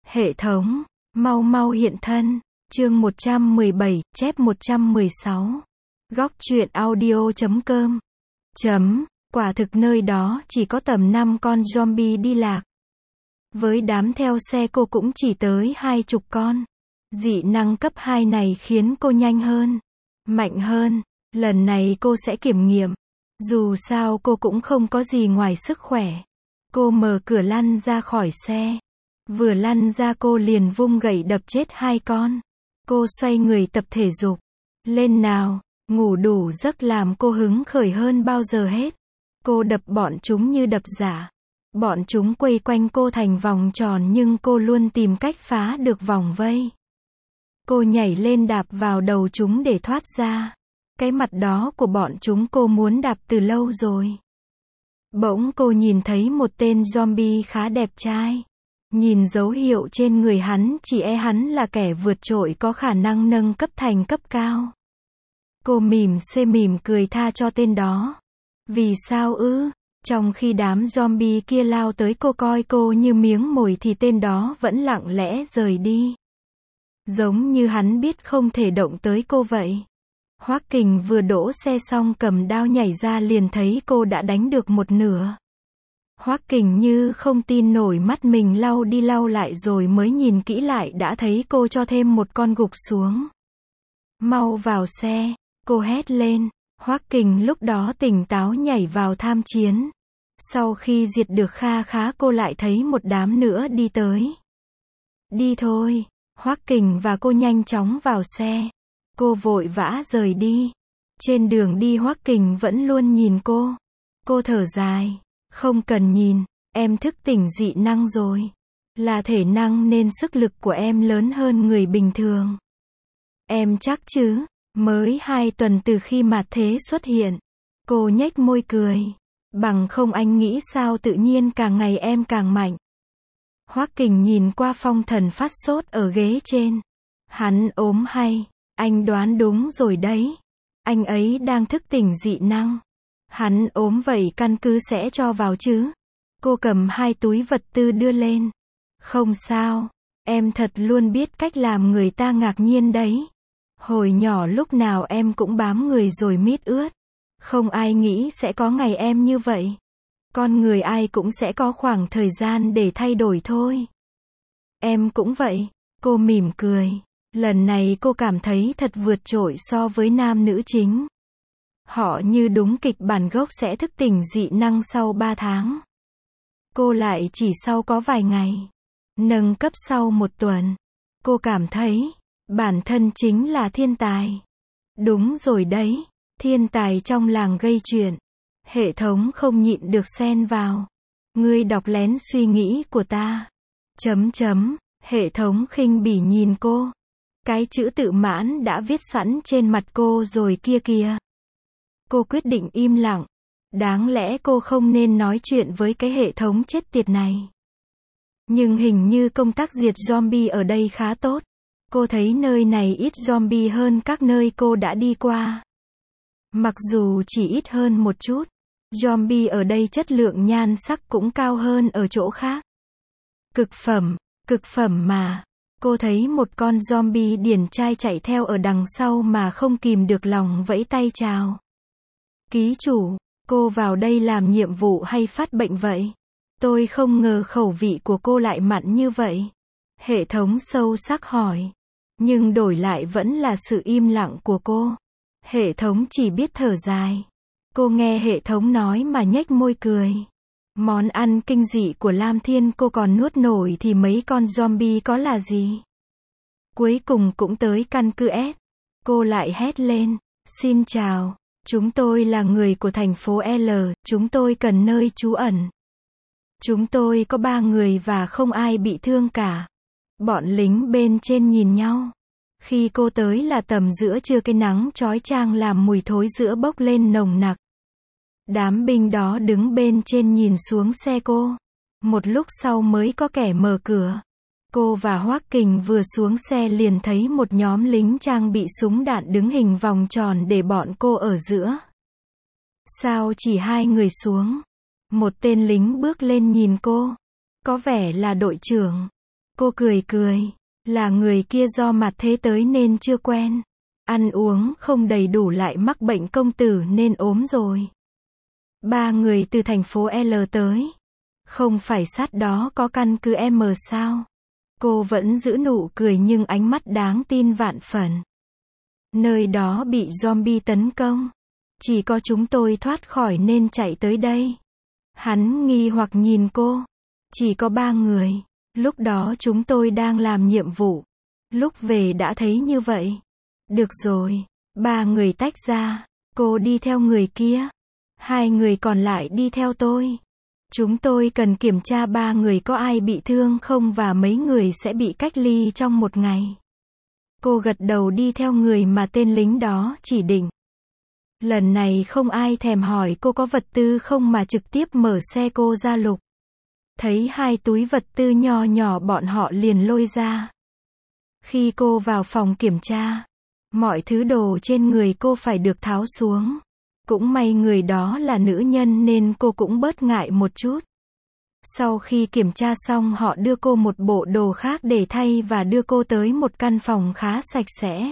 Hệ thống, mau mau hiện thân. Chương 117, chép 116. Góc truyện audio.com. Quả thực nơi đó chỉ có tầm 5 con zombie đi lạc. Với đám theo xe cô cũng chỉ tới 20 con. Dị năng cấp 2 này khiến cô nhanh hơn, mạnh hơn. Lần này cô sẽ kiểm nghiệm. Dù sao cô cũng không có gì ngoài sức khỏe. Cô mở cửa lăn ra khỏi xe. Vừa lăn ra cô liền vung gậy đập chết 2 con. Cô xoay người tập thể dục. Lên nào, ngủ đủ giấc làm cô hứng khởi hơn bao giờ hết. Cô đập bọn chúng như đập giả. Bọn chúng quây quanh cô thành vòng tròn nhưng cô luôn tìm cách phá được vòng vây. Cô nhảy lên đạp vào đầu chúng để thoát ra. Cái mặt đó của bọn chúng cô muốn đạp từ lâu rồi. Bỗng cô nhìn thấy một tên zombie khá đẹp trai. Nhìn dấu hiệu trên người hắn chỉ hắn là kẻ vượt trội có khả năng nâng cấp thành cấp cao. Cô mỉm cười tha cho tên đó. Vì sao ư? Trong khi đám zombie kia lao tới cô coi cô như miếng mồi thì tên đó vẫn lặng lẽ rời đi. Giống như hắn biết không thể động tới cô vậy. Hoắc Kình vừa đỗ xe xong cầm đao nhảy ra liền thấy cô đã đánh được một nửa. Hoắc Kình như không tin nổi mắt mình lau đi lau lại rồi mới nhìn kỹ lại đã thấy cô cho thêm một con gục xuống. Mau vào xe, cô hét lên. Hoắc Kình lúc đó tỉnh táo nhảy vào tham chiến. Sau khi diệt được kha khá cô lại thấy một đám nữa đi tới. Đi thôi, Hoắc Kình và cô nhanh chóng vào xe. Cô vội vã rời đi. Trên đường đi Hoắc Kình vẫn luôn nhìn cô. Cô thở dài. Không cần nhìn, em thức tỉnh dị năng rồi. Là thể năng nên sức lực của em lớn hơn người bình thường. Em chắc chứ, mới 2 tuần từ khi mạt thế xuất hiện. Cô nhếch môi cười. Bằng không anh nghĩ sao tự nhiên càng ngày em càng mạnh. Hoắc Kình nhìn qua Phong Thần phát sốt ở ghế trên. Hắn ốm hay? Anh đoán đúng rồi đấy. Anh ấy đang thức tỉnh dị năng. Hắn ốm vậy căn cứ sẽ cho vào chứ? Cô cầm 2 túi vật tư đưa lên. Không sao, em thật luôn biết cách làm người ta ngạc nhiên đấy. Hồi nhỏ lúc nào em cũng bám người rồi mít ướt. Không ai nghĩ sẽ có ngày em như vậy. Con người ai cũng sẽ có khoảng thời gian để thay đổi thôi. Em cũng vậy, cô mỉm cười. Lần này cô cảm thấy thật vượt trội so với nam nữ chính. Họ như đúng kịch bản gốc sẽ thức tỉnh dị năng sau 3 tháng. Cô lại chỉ sau có vài ngày. Nâng cấp sau 1 tuần. Cô cảm thấy, bản thân chính là thiên tài. Đúng rồi đấy, thiên tài trong làng gây chuyện. Hệ thống không nhịn được xen vào. Ngươi đọc lén suy nghĩ của ta. Hệ thống khinh bỉ nhìn cô. Cái chữ tự mãn đã viết sẵn trên mặt cô rồi kia kìa. Cô quyết định im lặng. Đáng lẽ cô không nên nói chuyện với cái hệ thống chết tiệt này. Nhưng hình như công tác diệt zombie ở đây khá tốt. Cô thấy nơi này ít zombie hơn các nơi cô đã đi qua. Mặc dù chỉ ít hơn một chút, zombie ở đây chất lượng nhan sắc cũng cao hơn ở chỗ khác. Cực phẩm mà. Cô thấy một con zombie điển trai chạy theo ở đằng sau mà không kìm được lòng vẫy tay chào. Ký chủ, cô vào đây làm nhiệm vụ hay phát bệnh vậy? Tôi không ngờ khẩu vị của cô lại mặn như vậy. Hệ thống sâu sắc hỏi. Nhưng đổi lại vẫn là sự im lặng của cô. Hệ thống chỉ biết thở dài. Cô nghe hệ thống nói mà nhếch môi cười. Món ăn kinh dị của Lam Thiên cô còn nuốt nổi thì mấy con zombie có là gì? Cuối cùng cũng tới căn cứ S. Cô lại hét lên. Xin chào. Chúng tôi là người của thành phố L, chúng tôi cần nơi trú ẩn. Chúng tôi có 3 người và không ai bị thương cả. Bọn lính bên trên nhìn nhau. Khi cô tới là tầm giữa trưa cái nắng chói chang làm mùi thối giữa bốc lên nồng nặc. Đám binh đó đứng bên trên nhìn xuống xe cô. Một lúc sau mới có kẻ mở cửa. Cô và Hoắc Kình vừa xuống xe liền thấy một nhóm lính trang bị súng đạn đứng hình vòng tròn để bọn cô ở giữa. Sao chỉ 2 người xuống? Một tên lính bước lên nhìn cô. Có vẻ là đội trưởng. Cô cười cười. Là người kia do mặt thế tới nên chưa quen. Ăn uống không đầy đủ lại mắc bệnh công tử nên ốm rồi. 3 người từ thành phố L tới. Không phải sát đó có căn cứ M sao? Cô vẫn giữ nụ cười nhưng ánh mắt đáng tin vạn phần. Nơi đó bị zombie tấn công. Chỉ có chúng tôi thoát khỏi nên chạy tới đây. Hắn nghi hoặc nhìn cô. Chỉ có 3 người. Lúc đó chúng tôi đang làm nhiệm vụ. Lúc về đã thấy như vậy. Được rồi. 3 người tách ra. Cô đi theo người kia. 2 người còn lại đi theo tôi. Chúng tôi cần kiểm tra 3 người có ai bị thương không và mấy người sẽ bị cách ly trong 1 ngày. Cô gật đầu đi theo người mà tên lính đó chỉ định. Lần này không ai thèm hỏi cô có vật tư không mà trực tiếp mở xe cô ra lục. Thấy 2 túi vật tư nho nhỏ bọn họ liền lôi ra. Khi cô vào phòng kiểm tra, mọi thứ đồ trên người cô phải được tháo xuống. Cũng may người đó là nữ nhân nên cô cũng bớt ngại một chút. Sau khi kiểm tra xong họ đưa cô một bộ đồ khác để thay và đưa cô tới một căn phòng khá sạch sẽ.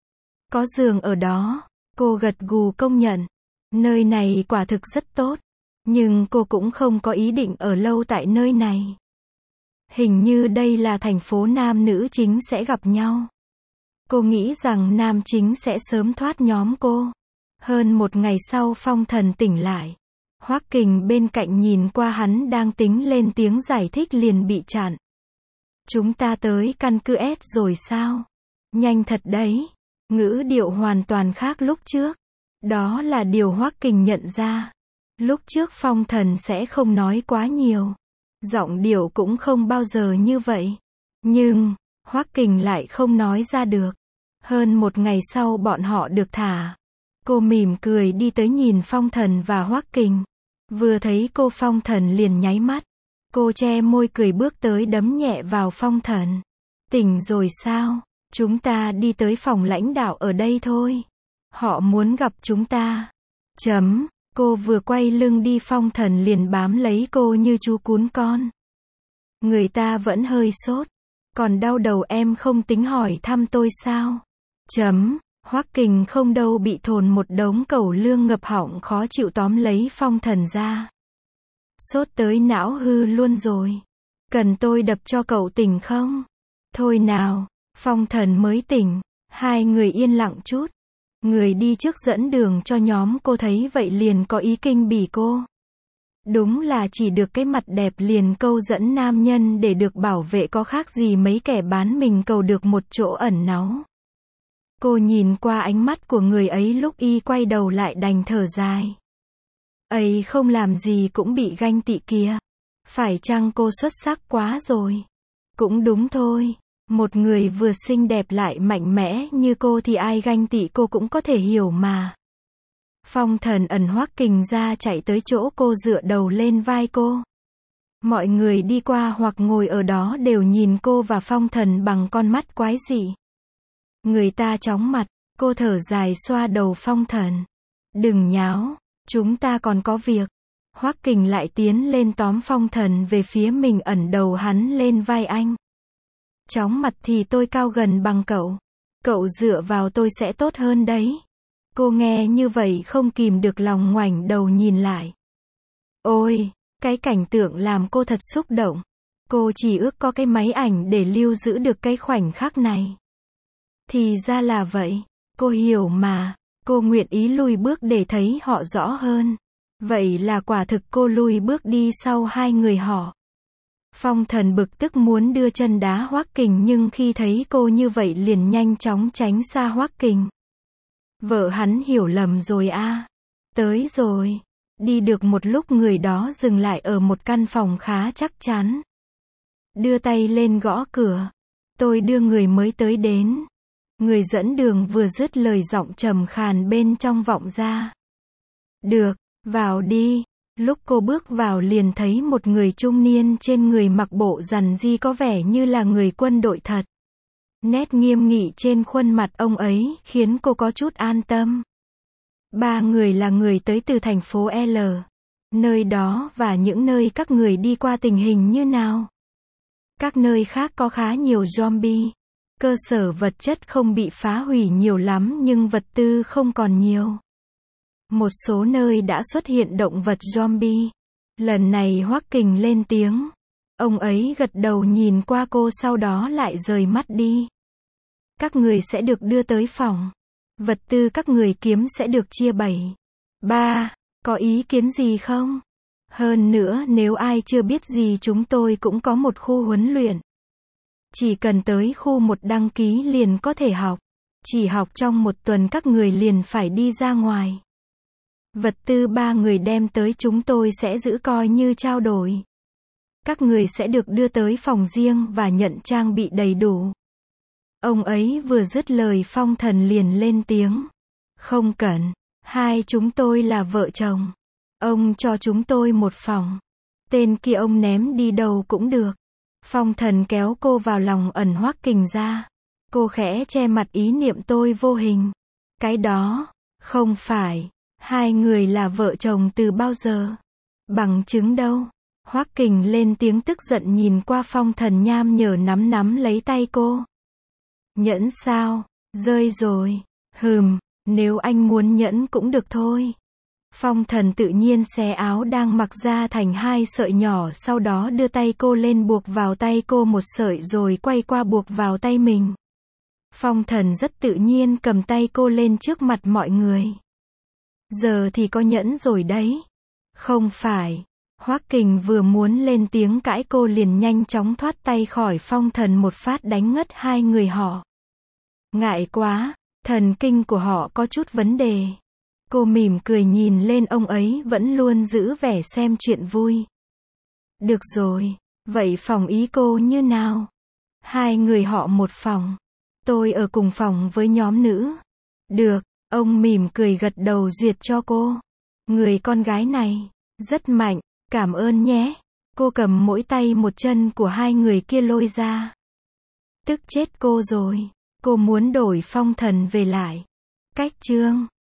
Có giường ở đó, cô gật gù công nhận. Nơi này quả thực rất tốt. Nhưng cô cũng không có ý định ở lâu tại nơi này. Hình như đây là thành phố nam nữ chính sẽ gặp nhau. Cô nghĩ rằng nam chính sẽ sớm thoát nhóm cô. Hơn 1 ngày sau Phong Thần tỉnh lại. Hoắc Kình bên cạnh nhìn qua hắn đang tính lên tiếng giải thích liền bị chặn. Chúng ta tới căn cứ S rồi sao? Nhanh thật đấy. Ngữ điệu hoàn toàn khác lúc trước. Đó là điều Hoắc Kình nhận ra. Lúc trước Phong Thần sẽ không nói quá nhiều. Giọng điệu cũng không bao giờ như vậy. Nhưng, Hoắc Kình lại không nói ra được. Hơn 1 ngày sau bọn họ được thả. Cô mỉm cười đi tới nhìn Phong Thần và Hoắc Kình. Vừa thấy cô Phong Thần liền nháy mắt. Cô che môi cười bước tới đấm nhẹ vào Phong Thần. Tỉnh rồi sao? Chúng ta đi tới phòng lãnh đạo ở đây thôi. Họ muốn gặp chúng ta. Cô vừa quay lưng đi Phong Thần liền bám lấy cô như chú cún con. Người ta vẫn hơi sốt. Còn đau đầu em không tính hỏi thăm tôi sao? Hoắc Kình không đâu bị thồn một đống cẩu lương ngập họng khó chịu tóm lấy Phong Thần ra. Sốt tới não hư luôn rồi. Cần tôi đập cho cậu tỉnh không? Thôi nào, Phong Thần mới tỉnh. 2 người yên lặng chút. Người đi trước dẫn đường cho nhóm cô thấy vậy liền có ý kinh bỉ cô. Đúng là chỉ được cái mặt đẹp liền câu dẫn nam nhân để được bảo vệ có khác gì mấy kẻ bán mình cầu được một chỗ ẩn náu. Cô nhìn qua ánh mắt của người ấy lúc y quay đầu lại đành thở dài. Ấy không làm gì cũng bị ganh tị kìa. Phải chăng cô xuất sắc quá rồi? Cũng đúng thôi. Một người vừa xinh đẹp lại mạnh mẽ như cô thì ai ganh tị cô cũng có thể hiểu mà. Phong Thần ẩn Hoắc Kình ra chạy tới chỗ cô dựa đầu lên vai cô. Mọi người đi qua hoặc ngồi ở đó đều nhìn cô và Phong Thần bằng con mắt quái dị. Người ta chóng mặt, cô thở dài xoa đầu Phong Thần. Đừng nháo, chúng ta còn có việc. Hoắc Kình lại tiến lên tóm Phong Thần về phía mình ẩn đầu hắn lên vai anh. Chóng mặt thì tôi cao gần bằng cậu. Cậu dựa vào tôi sẽ tốt hơn đấy. Cô nghe như vậy không kìm được lòng ngoảnh đầu nhìn lại. Ôi, cái cảnh tượng làm cô thật xúc động. Cô chỉ ước có cái máy ảnh để lưu giữ được cái khoảnh khắc này. Thì ra là vậy. Cô hiểu mà. Cô nguyện ý lùi bước để thấy họ rõ hơn. Vậy là quả thực cô lùi bước đi sau 2 người họ. Phong Thần bực tức muốn đưa chân đá Hoắc Kình nhưng khi thấy cô như vậy liền nhanh chóng tránh xa Hoắc Kình. Vợ hắn hiểu lầm rồi à. Tới rồi. Đi được một lúc người đó dừng lại ở một căn phòng khá chắc chắn. Đưa tay lên gõ cửa. Tôi đưa người mới tới đến. Người dẫn đường vừa dứt lời giọng trầm khàn bên trong vọng ra. Được, vào đi. Lúc cô bước vào liền thấy một người trung niên trên người mặc bộ rằn ri có vẻ như là người quân đội thật. Nét nghiêm nghị trên khuôn mặt ông ấy khiến cô có chút an tâm. 3 người là người tới từ thành phố L. Nơi đó và những nơi các người đi qua tình hình như nào? Các nơi khác có khá nhiều zombie. Cơ sở vật chất không bị phá hủy nhiều lắm nhưng vật tư không còn nhiều. Một số nơi đã xuất hiện động vật zombie. Lần này Hoắc Kình lên tiếng. Ông ấy gật đầu nhìn qua cô sau đó lại rời mắt đi. Các người sẽ được đưa tới phòng. Vật tư các người kiếm sẽ được chia 7-3. Có ý kiến gì không? Hơn nữa nếu ai chưa biết gì chúng tôi cũng có một khu huấn luyện. Chỉ cần tới khu 1 đăng ký liền có thể học. Chỉ học trong 1 tuần các người liền phải đi ra ngoài. Vật tư 3 người đem tới chúng tôi sẽ giữ coi như trao đổi. Các người sẽ được đưa tới phòng riêng và nhận trang bị đầy đủ. Ông ấy vừa dứt lời Phong Thần liền lên tiếng. Không cần. Hai chúng tôi là vợ chồng. Ông cho chúng tôi một phòng. Tên kia ông ném đi đâu cũng được. Phong Thần kéo cô vào lòng ẩn Hoắc Kình ra. Cô khẽ che mặt ý niệm tôi vô hình. Cái đó, không phải. Hai người là vợ chồng từ bao giờ? Bằng chứng đâu? Hoắc Kình lên tiếng tức giận nhìn qua Phong Thần nham nhở nắm lấy tay cô. Nhẫn sao? Rơi rồi. Nếu anh muốn nhẫn cũng được thôi. Phong Thần tự nhiên xé áo đang mặc ra thành 2 sợi nhỏ sau đó đưa tay cô lên buộc vào tay cô một sợi rồi quay qua buộc vào tay mình. Phong Thần rất tự nhiên cầm tay cô lên trước mặt mọi người. Giờ thì có nhẫn rồi đấy. Không phải. Hoắc Kình vừa muốn lên tiếng cãi cô liền nhanh chóng thoát tay khỏi Phong Thần một phát đánh ngất hai người họ. Ngại quá, thần kinh của họ có chút vấn đề. Cô mỉm cười nhìn lên ông ấy vẫn luôn giữ vẻ xem chuyện vui. Được rồi, vậy phòng ý cô như nào? Hai người họ một phòng. Tôi ở cùng phòng với nhóm nữ. Được, ông mỉm cười gật đầu duyệt cho cô. Người con gái này, rất mạnh, cảm ơn nhé. Cô cầm mỗi tay một chân của hai người kia lôi ra. Tức chết cô rồi. Cô muốn đổi Phong Thần về lại. Cách chương